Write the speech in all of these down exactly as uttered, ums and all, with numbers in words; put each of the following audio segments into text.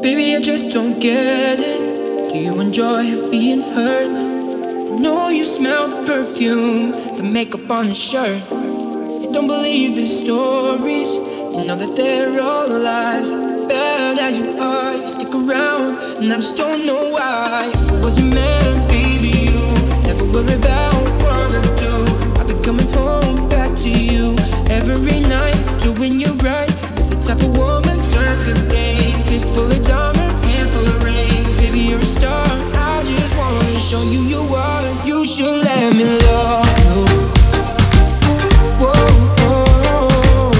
Baby, I just don't get it. Do you enjoy being hurt? I know you smell the perfume, the makeup on his shirt. You don't believe his stories, you know that they're all lies. Bad as you are, you stick around, and I just don't know why. If it wasn't meant, baby, you never worry about what I do. I'll be coming home back to you every night, doing you right. You're the type of woman turns good things. Kiss full of diamonds, handful of rings. Baby, you're a star. I just wanna show you you are. You should let me love you. Whoa, whoa.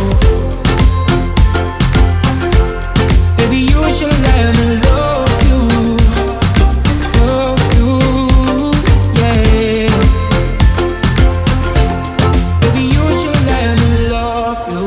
Baby, you should let me love you. Love you, yeah. Baby, you should let me love you.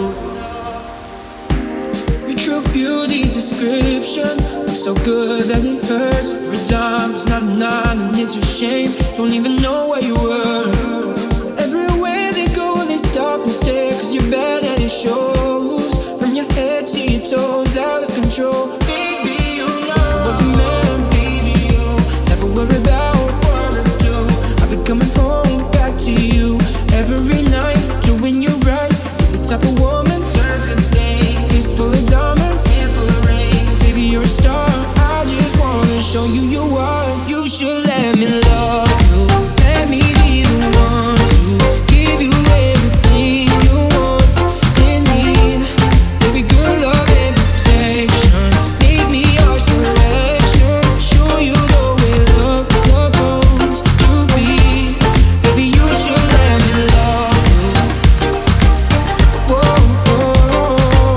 Your true beauty's description looks so good that it hurts. Every time it's not a nine and it's a shame. Don't even know where you were. Everywhere they go they stop and stare, cause you're bad and it shows. From your head to your toes, out of control. Baby, you know if it wasn't meant, baby, you never worry about what I do. I'll be coming home back to you every night, doing you right. You're the type of woman turns good things. Kiss full of diamonds, handful of rings. Baby, you're a star. I just wanna show you you are. You should let me love you. Let me be the one to give you everything you want and need. Baby, good love and protection. Make me your selection. Show you the way love's supposed to be. Baby, you should let me love you. Whoa, whoa.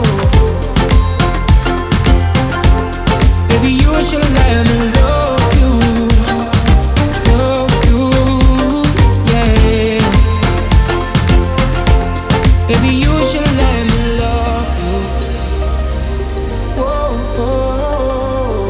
Baby, you should let me love you. Love you, yeah. Baby, you should let me love you. Whoa, whoa.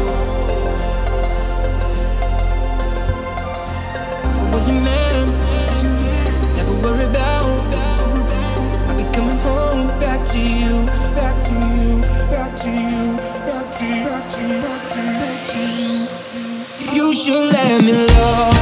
If it wasn't meant, never worry about. I'll be coming home back to you, back to you, back to you, back to you, back to you, back to you, back to you. You should let me love